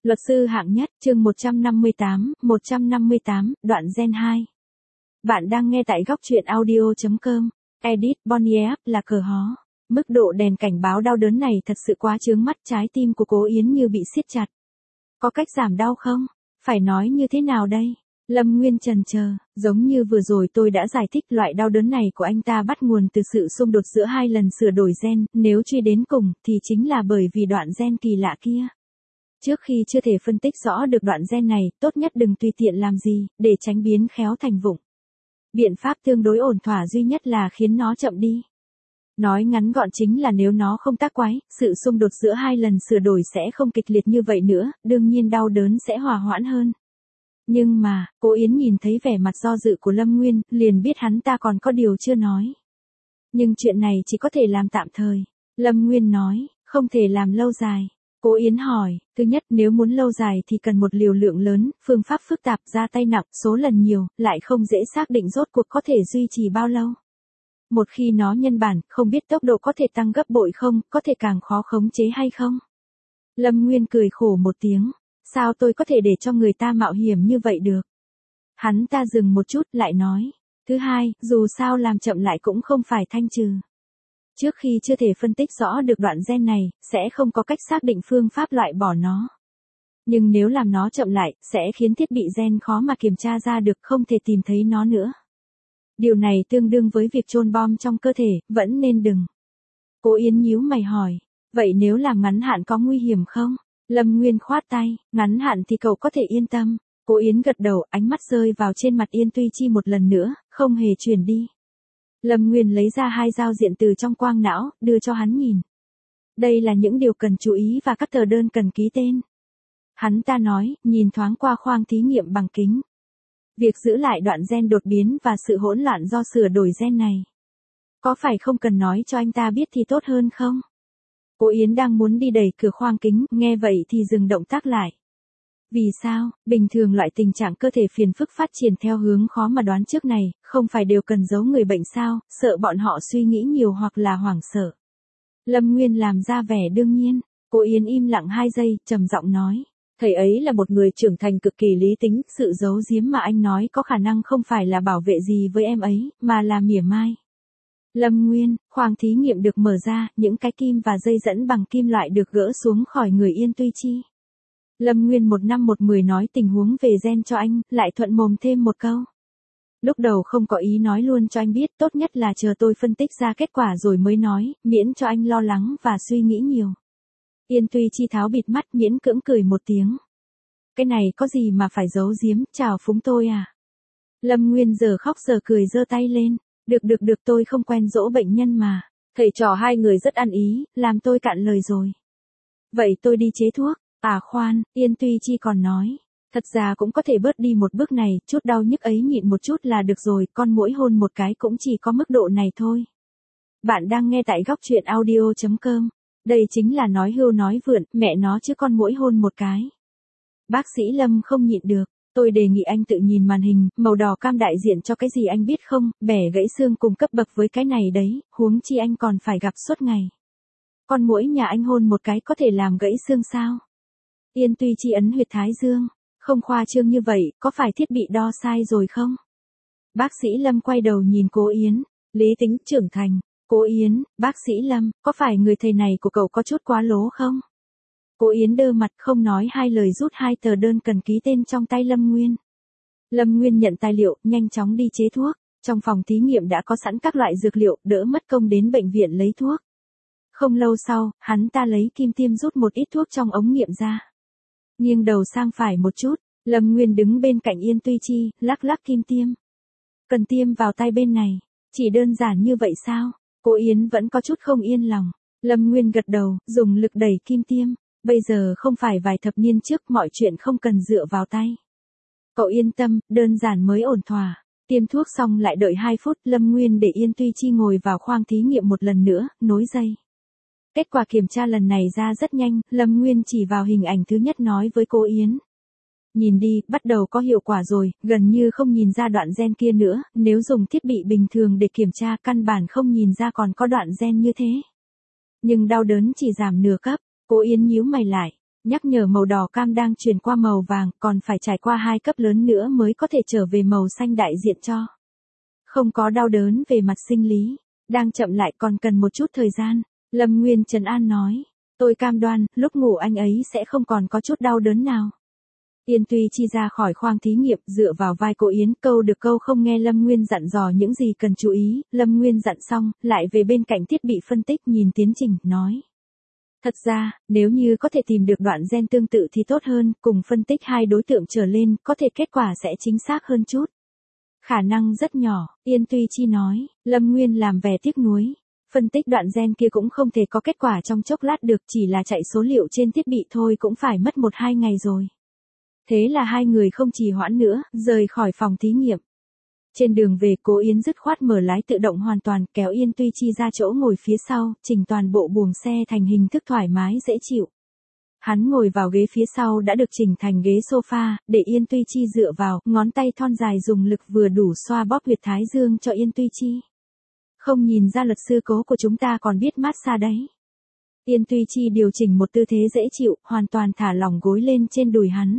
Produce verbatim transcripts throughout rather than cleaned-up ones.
Luật sư hạng nhất, chương một trăm năm mươi tám, một trăm năm mươi tám, đoạn gen hai. Bạn đang nghe tại góc truyện audio chấm com. Edit Bonnie F là cờ hó. Mức độ đèn cảnh báo đau đớn này thật sự quá chướng mắt, trái tim của Cố Yến như bị siết chặt. Có cách giảm đau không? Phải nói như thế nào đây? Lâm Nguyên chần chờ, giống như vừa rồi tôi đã giải thích, loại đau đớn này của anh ta bắt nguồn từ sự xung đột giữa hai lần sửa đổi gen, nếu truy đến cùng thì chính là bởi vì đoạn gen kỳ lạ kia. Trước khi chưa thể phân tích rõ được đoạn gen này, tốt nhất đừng tùy tiện làm gì, để tránh biến khéo thành vụng. Biện pháp tương đối ổn thỏa duy nhất là khiến nó chậm đi. Nói ngắn gọn chính là nếu nó không tác quái, sự xung đột giữa hai lần sửa đổi sẽ không kịch liệt như vậy nữa, đương nhiên đau đớn sẽ hòa hoãn hơn. Nhưng mà, Cố Yến nhìn thấy vẻ mặt do dự của Lâm Nguyên, liền biết hắn ta còn có điều chưa nói. Nhưng chuyện này chỉ có thể làm tạm thời. Lâm Nguyên nói, không thể làm lâu dài. Cố Yến hỏi, thứ nhất, nếu muốn lâu dài thì cần một liều lượng lớn, phương pháp phức tạp, ra tay nặng, số lần nhiều, lại không dễ xác định rốt cuộc có thể duy trì bao lâu. Một khi nó nhân bản, không biết tốc độ có thể tăng gấp bội không, có thể càng khó khống chế hay không. Lâm Nguyên cười khổ một tiếng, sao tôi có thể để cho người ta mạo hiểm như vậy được. Hắn ta dừng một chút lại nói, thứ hai, dù sao làm chậm lại cũng không phải thanh trừ. Trước khi chưa thể phân tích rõ được đoạn gen này, sẽ không có cách xác định phương pháp loại bỏ nó. Nhưng nếu làm nó chậm lại, sẽ khiến thiết bị gen khó mà kiểm tra ra được, không thể tìm thấy nó nữa. Điều này tương đương với việc chôn bom trong cơ thể, vẫn nên đừng. Cố Yến nhíu mày hỏi, vậy nếu làm ngắn hạn có nguy hiểm không? Lâm Nguyên khoát tay, ngắn hạn thì cậu có thể yên tâm. Cố Yến gật đầu, ánh mắt rơi vào trên mặt Yên Tuy Chi một lần nữa, không hề chuyển đi. Lâm Nguyên lấy ra hai giao diện từ trong quang não, đưa cho hắn nhìn. Đây là những điều cần chú ý và các tờ đơn cần ký tên. Hắn ta nói, nhìn thoáng qua khoang thí nghiệm bằng kính. Việc giữ lại đoạn gen đột biến và sự hỗn loạn do sửa đổi gen này. Có phải không cần nói cho anh ta biết thì tốt hơn không? Cố Yến đang muốn đi đẩy cửa khoang kính, nghe vậy thì dừng động tác lại. Vì sao, bình thường loại tình trạng cơ thể phiền phức phát triển theo hướng khó mà đoán trước này, không phải đều cần giấu người bệnh sao, sợ bọn họ suy nghĩ nhiều hoặc là hoảng sợ. Lâm Nguyên làm ra vẻ đương nhiên, Cố Yến im lặng hai giây, trầm giọng nói. Thầy ấy là một người trưởng thành cực kỳ lý tính, sự giấu giếm mà anh nói có khả năng không phải là bảo vệ gì với em ấy, mà là mỉa mai. Lâm Nguyên, khoang thí nghiệm được mở ra, những cái kim và dây dẫn bằng kim loại được gỡ xuống khỏi người Yên Tuy Chi. Lâm Nguyên một năm một mười nói tình huống về gen cho anh, lại thuận mồm thêm một câu. Lúc đầu không có ý nói luôn cho anh biết, tốt nhất là chờ tôi phân tích ra kết quả rồi mới nói, miễn cho anh lo lắng và suy nghĩ nhiều. Yên Tuy Chi tháo bịt mắt, miễn cưỡng cười một tiếng. Cái này có gì mà phải giấu giếm, chào phúng tôi à? Lâm Nguyên giờ khóc giờ cười giơ tay lên. Được được được, tôi không quen dỗ bệnh nhân mà. Thầy trò hai người rất ăn ý, làm tôi cạn lời rồi. Vậy tôi đi chế thuốc. À khoan, Yên Tuy Chi còn nói. Thật ra cũng có thể bớt đi một bước này, chút đau nhức ấy nhịn một chút là được rồi, con muỗi hôn một cái cũng chỉ có mức độ này thôi. Bạn đang nghe tại góc truyện audio chấm com. Đây chính là nói hưu nói vượn, mẹ nó chứ con muỗi hôn một cái. Bác sĩ Lâm không nhịn được. Tôi đề nghị anh tự nhìn màn hình, màu đỏ cam đại diện cho cái gì anh biết không, bẻ gãy xương cùng cấp bậc với cái này đấy, huống chi anh còn phải gặp suốt ngày. Con muỗi nhà anh hôn một cái có thể làm gãy xương sao? Yên Tuy Chi ấn huyệt thái dương, không khoa trương như vậy, có phải thiết bị đo sai rồi không? Bác sĩ Lâm quay đầu nhìn Cố Yến, lý tính trưởng thành. Cố Yến, bác sĩ Lâm, có phải người thầy này của cậu có chút quá lố không? Cố Yến đơ mặt không nói hai lời rút hai tờ đơn cần ký tên trong tay Lâm Nguyên. Lâm Nguyên nhận tài liệu, nhanh chóng đi chế thuốc. Trong phòng thí nghiệm đã có sẵn các loại dược liệu, đỡ mất công đến bệnh viện lấy thuốc. Không lâu sau, hắn ta lấy kim tiêm rút một ít thuốc trong ống nghiệm ra. Nghiêng đầu sang phải một chút, Lâm Nguyên đứng bên cạnh Yên Tuy Chi, lắc lắc kim tiêm. Cần tiêm vào tay bên này, chỉ đơn giản như vậy sao? Cố Yến vẫn có chút không yên lòng. Lâm Nguyên gật đầu, dùng lực đẩy kim tiêm. Bây giờ không phải vài thập niên trước, mọi chuyện không cần dựa vào tay. Cậu yên tâm, đơn giản mới ổn thỏa. Tiêm thuốc xong lại đợi hai phút, Lâm Nguyên để Yên Tuy Chi ngồi vào khoang thí nghiệm một lần nữa, nối dây. Kết quả kiểm tra lần này ra rất nhanh, Lâm Nguyên chỉ vào hình ảnh thứ nhất nói với Cố Yến. Nhìn đi, bắt đầu có hiệu quả rồi, gần như không nhìn ra đoạn gen kia nữa, nếu dùng thiết bị bình thường để kiểm tra căn bản không nhìn ra còn có đoạn gen như thế. Nhưng đau đớn chỉ giảm nửa cấp. Cố Yến nhíu mày lại, Nhắc nhở màu đỏ cam đang chuyển qua màu vàng, còn phải trải qua hai cấp lớn nữa mới có thể trở về màu xanh đại diện cho. Không có đau đớn về mặt sinh lý, đang chậm lại còn cần một chút thời gian, Lâm Nguyên trấn an nói. Tôi cam đoan, lúc ngủ anh ấy sẽ không còn có chút đau đớn nào. Yên Tuy Chi ra khỏi khoang thí nghiệm, dựa vào vai cô Yến, câu được câu không nghe Lâm Nguyên dặn dò những gì cần chú ý. Lâm Nguyên dặn xong, lại về bên cạnh thiết bị phân tích nhìn tiến trình, nói. Thật ra, nếu như có thể tìm được đoạn gen tương tự thì tốt hơn, cùng phân tích hai đối tượng trở lên, có thể kết quả sẽ chính xác hơn chút. Khả năng rất nhỏ, Yên Tuy Chi nói. Lâm Nguyên làm vẻ tiếc nuối. Phân tích đoạn gen kia cũng không thể có kết quả trong chốc lát được, chỉ là chạy số liệu trên thiết bị thôi cũng phải mất một hai ngày rồi. Thế là hai người không trì hoãn nữa, rời khỏi phòng thí nghiệm. Trên đường về, Cố Yến dứt khoát mở lái tự động hoàn toàn, kéo Yên Tuy Chi ra chỗ ngồi phía sau, chỉnh toàn bộ buồng xe thành hình thức thoải mái dễ chịu. Hắn ngồi vào ghế phía sau đã được chỉnh thành ghế sofa, để Yên Tuy Chi dựa vào, ngón tay thon dài dùng lực vừa đủ xoa bóp huyệt thái dương cho Yên Tuy Chi. Không nhìn ra luật sư Cố của chúng ta còn biết massage đấy. Yên Tuy Chi điều chỉnh một tư thế dễ chịu, hoàn toàn thả lỏng gối lên trên đùi hắn.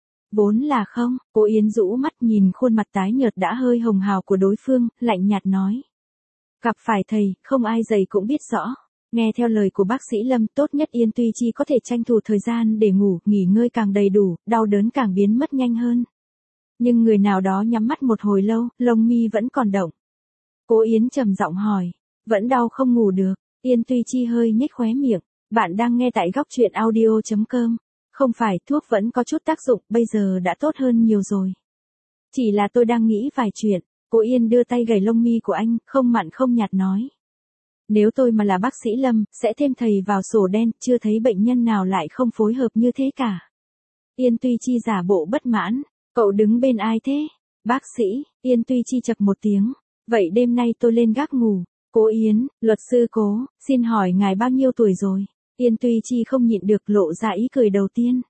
Vốn là không, Cố Yến rũ mắt nhìn khuôn mặt tái nhợt đã hơi hồng hào của đối phương, lạnh nhạt nói. Gặp phải thầy, không ai dạy cũng biết rõ. Nghe theo lời của bác sĩ Lâm, tốt nhất Yên Tuy Chi có thể tranh thủ thời gian để ngủ, nghỉ ngơi càng đầy đủ, đau đớn càng biến mất nhanh hơn. Nhưng người nào đó nhắm mắt một hồi lâu, lông mi vẫn còn động. Cố Yến trầm giọng hỏi, vẫn đau không ngủ được. Yên Tuy Chi hơi nhếch khóe miệng. Bạn đang nghe tại góc truyện audio chấm com. Không phải, thuốc vẫn có chút tác dụng, bây giờ đã tốt hơn nhiều rồi. Chỉ là tôi đang nghĩ vài chuyện. Cố Yên đưa tay gẩy lông mi của anh, không mặn không nhạt nói. Nếu tôi mà là bác sĩ Lâm, sẽ thêm thầy vào sổ đen, chưa thấy bệnh nhân nào lại không phối hợp như thế cả. Yên Tuy Chi giả bộ bất mãn. Cậu đứng bên ai thế? Bác sĩ. Yên Tuy Chi chậc một tiếng. Vậy đêm nay tôi lên gác ngủ. Cố Yến, luật sư Cố, xin hỏi ngài bao nhiêu tuổi rồi? Yên Tuy Chi không nhịn được lộ ra ý cười đầu tiên.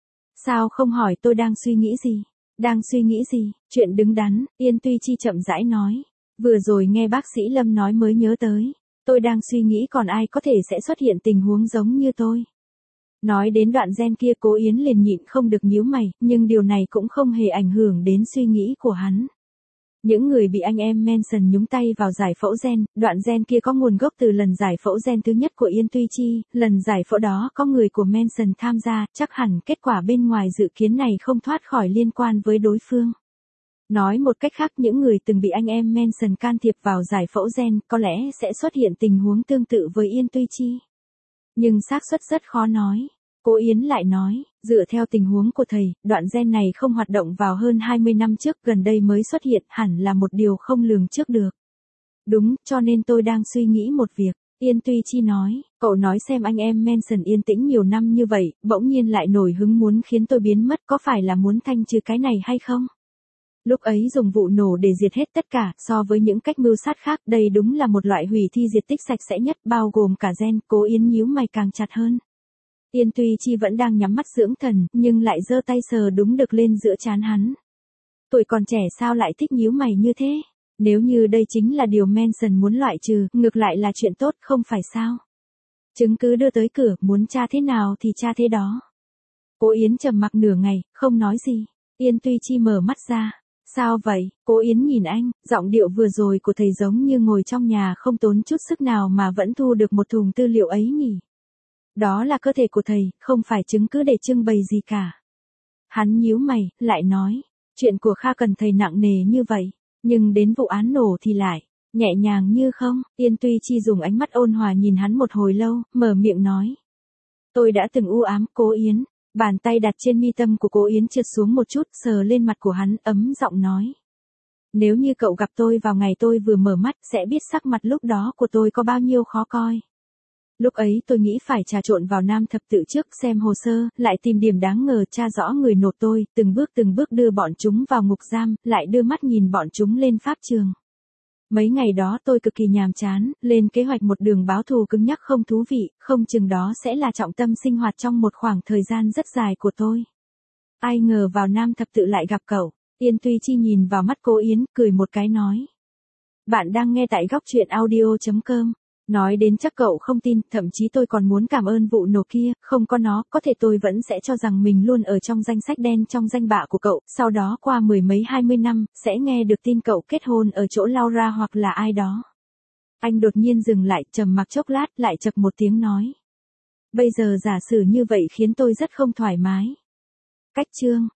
Sao không hỏi tôi đang suy nghĩ gì? Đang suy nghĩ gì? Chuyện đứng đắn, Yên Tuy Chi chậm rãi nói. Vừa rồi nghe bác sĩ Lâm nói mới nhớ tới. Tôi đang suy nghĩ còn ai có thể sẽ xuất hiện tình huống giống như tôi. Nói đến đoạn gen kia, Cố Yến liền nhịn không được nhíu mày, nhưng điều này cũng không hề ảnh hưởng đến suy nghĩ của hắn. Những người bị anh em Manson nhúng tay vào giải phẫu gen, đoạn gen kia có nguồn gốc từ lần giải phẫu gen thứ nhất của Yên Tuy Chi, lần giải phẫu đó có người của Manson tham gia, chắc hẳn kết quả bên ngoài dự kiến này không thoát khỏi liên quan với đối phương. Nói một cách khác, những người từng bị anh em Manson can thiệp vào giải phẫu gen có lẽ sẽ xuất hiện tình huống tương tự với Yên Tuy Chi. Nhưng xác suất rất khó nói. Cố Yến lại nói, dựa theo tình huống của thầy, đoạn gen này không hoạt động vào hơn hai mươi năm trước, gần đây mới xuất hiện, hẳn là một điều không lường trước được. Đúng, cho nên tôi đang suy nghĩ một việc. Yên Tuy Chi nói, cậu nói xem anh em Manson yên tĩnh nhiều năm như vậy, bỗng nhiên lại nổi hứng muốn khiến tôi biến mất, có phải là muốn thanh trừ cái này hay không? Lúc ấy dùng vụ nổ để diệt hết tất cả, so với những cách mưu sát khác, đây đúng là một loại hủy thi diệt tích sạch sẽ nhất, bao gồm cả gen. Cố Yến nhíu mày càng chặt hơn. Yên Tuy Chi vẫn đang nhắm mắt dưỡng thần, nhưng lại giơ tay sờ đúng được lên giữa trán hắn. Tuổi còn trẻ sao lại thích nhíu mày như thế? Nếu như đây chính là điều Manson muốn loại trừ, ngược lại là chuyện tốt, không phải sao? Chứng cứ đưa tới cửa, muốn tra thế nào thì tra thế đó. Cố Yến trầm mặc nửa ngày, không nói gì. Yên Tuy Chi mở mắt ra. Sao vậy? Cố Yến nhìn anh, giọng điệu vừa rồi của thầy giống như ngồi trong nhà không tốn chút sức nào mà vẫn thu được một thùng tư liệu ấy nhỉ? Đó là cơ thể của thầy, không phải chứng cứ để trưng bày gì cả. Hắn nhíu mày, lại nói, chuyện của Kha cần thầy nặng nề như vậy, nhưng đến vụ án nổ thì lại, nhẹ nhàng như không. Yên Tuy Chi dùng ánh mắt ôn hòa nhìn hắn một hồi lâu, mở miệng nói. Tôi đã từng u ám, Cố Yến. Bàn tay đặt trên mi tâm của Cố Yến trượt xuống một chút, sờ lên mặt của hắn, ấm giọng nói. Nếu như cậu gặp tôi vào ngày tôi vừa mở mắt, sẽ biết sắc mặt lúc đó của tôi có bao nhiêu khó coi. Lúc ấy tôi nghĩ phải trà trộn vào Nam Thập Tự trước, xem hồ sơ, lại tìm điểm đáng ngờ, tra rõ người nộp tôi, từng bước từng bước đưa bọn chúng vào ngục giam, lại đưa mắt nhìn bọn chúng lên pháp trường. Mấy ngày đó tôi cực kỳ nhàm chán, lên kế hoạch một đường báo thù cứng nhắc không thú vị, không chừng đó sẽ là trọng tâm sinh hoạt trong một khoảng thời gian rất dài của tôi. Ai ngờ vào Nam Thập Tự lại gặp cậu. Yên Tuy Chi nhìn vào mắt Cố Yến, cười một cái nói. Bạn đang nghe tại góc truyện audio chấm com. Nói đến chắc cậu không tin, thậm chí tôi còn muốn cảm ơn vụ nổ kia, không có nó, có thể tôi vẫn sẽ cho rằng mình luôn ở trong danh sách đen trong danh bạ của cậu, sau đó qua mười mấy hai mươi năm, sẽ nghe được tin cậu kết hôn ở chỗ Laura hoặc là ai đó. Anh đột nhiên dừng lại, trầm mặc chốc lát, lại chập một tiếng nói. Bây giờ giả sử như vậy khiến tôi rất không thoải mái. Cách chương